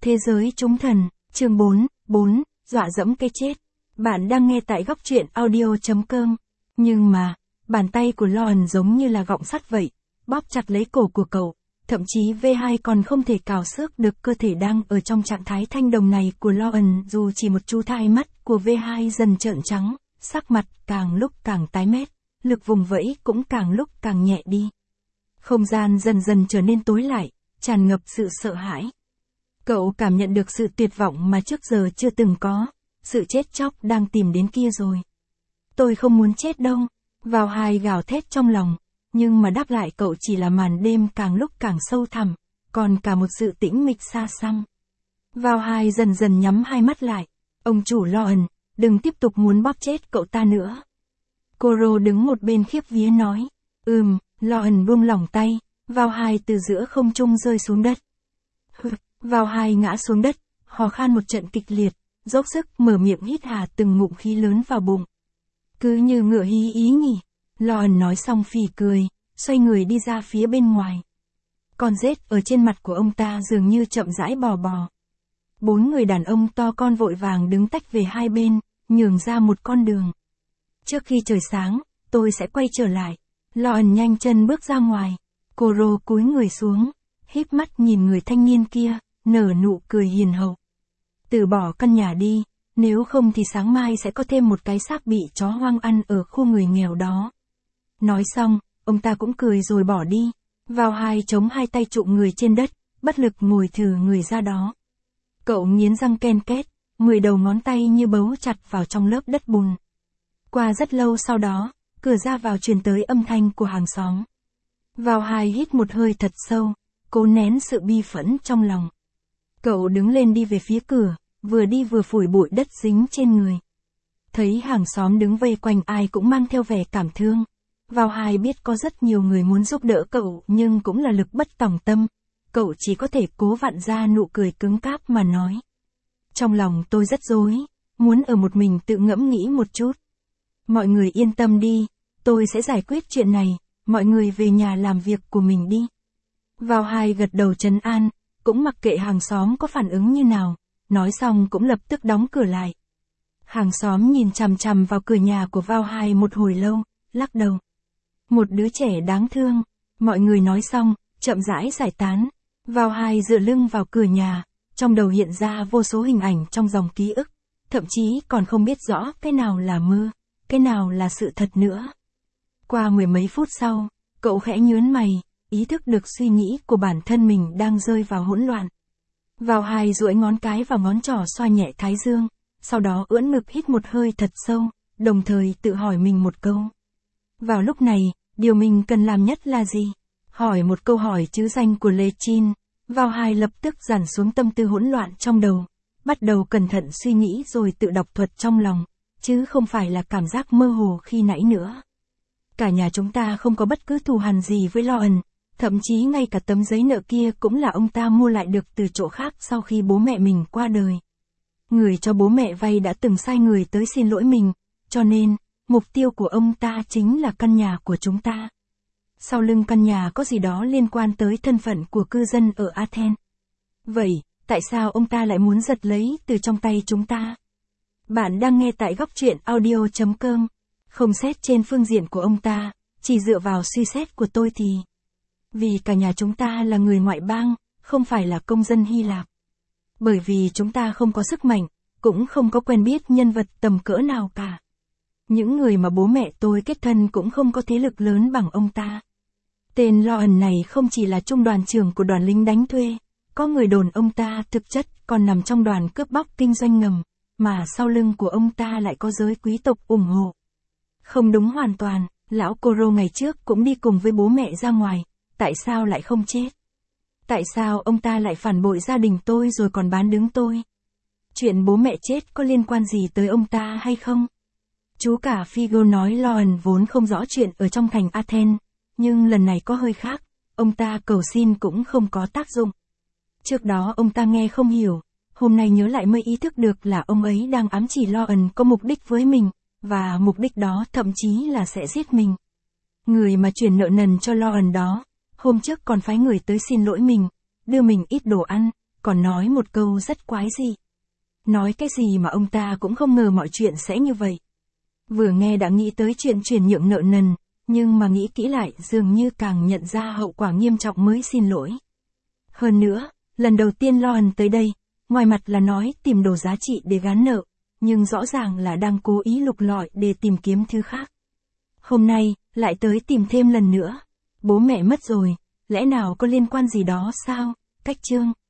Thế giới chúng thần, chương 4, dọa dẫm cái chết. Bạn đang nghe tại góc truyện audio.com. Nhưng mà, bàn tay của Loan giống như là gọng sắt vậy, bóp chặt lấy cổ của cậu. Thậm chí V2 còn không thể cào xước được cơ thể đang ở trong trạng thái thanh đồng này của Loan, dù chỉ một chú thai mắt của V2 dần trợn trắng, sắc mặt càng lúc càng tái mét, lực vùng vẫy cũng càng lúc càng nhẹ đi. Không gian dần dần trở nên tối lại, tràn ngập sự sợ hãi. Cậu cảm nhận được sự tuyệt vọng mà trước giờ chưa từng có, sự chết chóc đang tìm đến kia rồi. Tôi không muốn chết đâu, vào hai gào thét trong lòng, nhưng mà đáp lại cậu chỉ là màn đêm càng lúc càng sâu thẳm, còn cả một sự tĩnh mịch xa xăm. Vào hai dần dần nhắm hai mắt lại, ông chủ Loan, đừng tiếp tục muốn bóp chết cậu ta nữa. Koro đứng một bên khiếp vía nói, Loan buông lỏng tay, vào hai từ giữa không trung rơi xuống đất. Vào hai ngã xuống đất, hò khan một trận kịch liệt, dốc sức mở miệng hít hà từng ngụm khí lớn vào bụng. Cứ như ngựa hí ý nhỉ, Loan nói xong phì cười, xoay người đi ra phía bên ngoài. Con rết ở trên mặt của ông ta dường như chậm rãi bò. 4 người đàn ông to con vội vàng đứng tách về hai bên, nhường ra một con đường. Trước khi trời sáng, tôi sẽ quay trở lại. Loan nhanh chân bước ra ngoài. Koro cúi người xuống, híp mắt nhìn người thanh niên kia, nở nụ cười hiền hậu. Từ bỏ căn nhà đi, nếu không thì sáng mai sẽ có thêm một cái xác bị chó hoang ăn ở khu người nghèo đó. Nói xong, ông ta cũng cười rồi bỏ đi. Vào hai chống hai tay trụm người trên đất, bất lực ngồi thừ người ra đó. Cậu nghiến răng ken két, 10 đầu ngón tay như bấu chặt vào trong lớp đất bùn. Qua rất lâu sau đó, cửa ra vào truyền tới âm thanh của hàng xóm. Vào hai hít một hơi thật sâu, cố nén sự bi phẫn trong lòng. Cậu đứng lên đi về phía cửa, vừa đi vừa phủi bụi đất dính trên người. Thấy hàng xóm đứng vây quanh ai cũng mang theo vẻ cảm thương. Vào hai biết có rất nhiều người muốn giúp đỡ cậu nhưng cũng là lực bất tòng tâm. Cậu chỉ có thể cố vặn ra nụ cười cứng cáp mà nói. Trong lòng tôi rất rối, muốn ở một mình tự ngẫm nghĩ một chút. Mọi người yên tâm đi, tôi sẽ giải quyết chuyện này, mọi người về nhà làm việc của mình đi. Vào hai gật đầu trấn an, cũng mặc kệ hàng xóm có phản ứng như nào, nói xong cũng lập tức đóng cửa lại. Hàng xóm nhìn chằm chằm vào cửa nhà của Vào hai một hồi lâu, lắc đầu. Một đứa trẻ đáng thương, mọi người nói xong, chậm rãi giải tán. Vào hai dựa lưng vào cửa nhà, trong đầu hiện ra vô số hình ảnh trong dòng ký ức, thậm chí còn không biết rõ cái nào là mơ, cái nào là sự thật nữa. Qua 10 mấy phút sau, cậu khẽ nhướng mày, ý thức được suy nghĩ của bản thân mình đang rơi vào hỗn loạn. Vào hai duỗi ngón cái vào ngón trỏ xoa nhẹ thái dương, sau đó ưỡn ngực hít một hơi thật sâu, đồng thời tự hỏi mình một câu. Vào lúc này, điều mình cần làm nhất là gì? Hỏi một câu hỏi chứ danh của Lechin. Vào hai lập tức dàn xuống tâm tư hỗn loạn trong đầu, bắt đầu cẩn thận suy nghĩ rồi tự đọc thuật trong lòng, chứ không phải là cảm giác mơ hồ khi nãy nữa. Cả nhà chúng ta không có bất cứ thù hằn gì với Loan, thậm chí ngay cả tấm giấy nợ kia cũng là ông ta mua lại được từ chỗ khác sau khi bố mẹ mình qua đời. Người cho bố mẹ vay đã từng sai người tới xin lỗi mình, cho nên, mục tiêu của ông ta chính là căn nhà của chúng ta. Sau lưng căn nhà có gì đó liên quan tới thân phận của cư dân ở Athens. Vậy, tại sao ông ta lại muốn giật lấy từ trong tay chúng ta? Bạn đang nghe tại góc truyện audio.com. Không xét trên phương diện của ông ta, chỉ dựa vào suy xét của tôi thì... Vì cả nhà chúng ta là người ngoại bang, không phải là công dân Hy Lạp. Bởi vì chúng ta không có sức mạnh, cũng không có quen biết nhân vật tầm cỡ nào cả. Những người mà bố mẹ tôi kết thân cũng không có thế lực lớn bằng ông ta. Tên Loan này không chỉ là trung đoàn trưởng của đoàn lính đánh thuê, có người đồn ông ta thực chất còn nằm trong đoàn cướp bóc kinh doanh ngầm, mà sau lưng của ông ta lại có giới quý tộc ủng hộ. Không đúng hoàn toàn, lão Koro ngày trước cũng đi cùng với bố mẹ ra ngoài, tại sao lại không chết? Tại sao ông ta lại phản bội gia đình tôi rồi còn bán đứng tôi? Chuyện bố mẹ chết có liên quan gì tới ông ta hay không? Chú cả Figo nói Loan vốn không rõ chuyện ở trong thành Athens, nhưng lần này có hơi khác, ông ta cầu xin cũng không có tác dụng. Trước đó ông ta nghe không hiểu, hôm nay nhớ lại mới ý thức được là ông ấy đang ám chỉ Loan có mục đích với mình, và mục đích đó thậm chí là sẽ giết mình. Người mà chuyển nợ nần cho Loan đó, hôm trước còn phái người tới xin lỗi mình, đưa mình ít đồ ăn, còn nói một câu rất quái dị. Nói cái gì mà ông ta cũng không ngờ mọi chuyện sẽ như vậy. Vừa nghe đã nghĩ tới chuyện chuyển nhượng nợ nần, nhưng mà nghĩ kỹ lại dường như càng nhận ra hậu quả nghiêm trọng mới xin lỗi. Hơn nữa, lần đầu tiên Loan tới đây, ngoài mặt là nói tìm đồ giá trị để gán nợ, nhưng rõ ràng là đang cố ý lục lọi để tìm kiếm thứ khác. Hôm nay, lại tới tìm thêm lần nữa. Bố mẹ mất rồi, lẽ nào có liên quan gì đó sao? Cách chương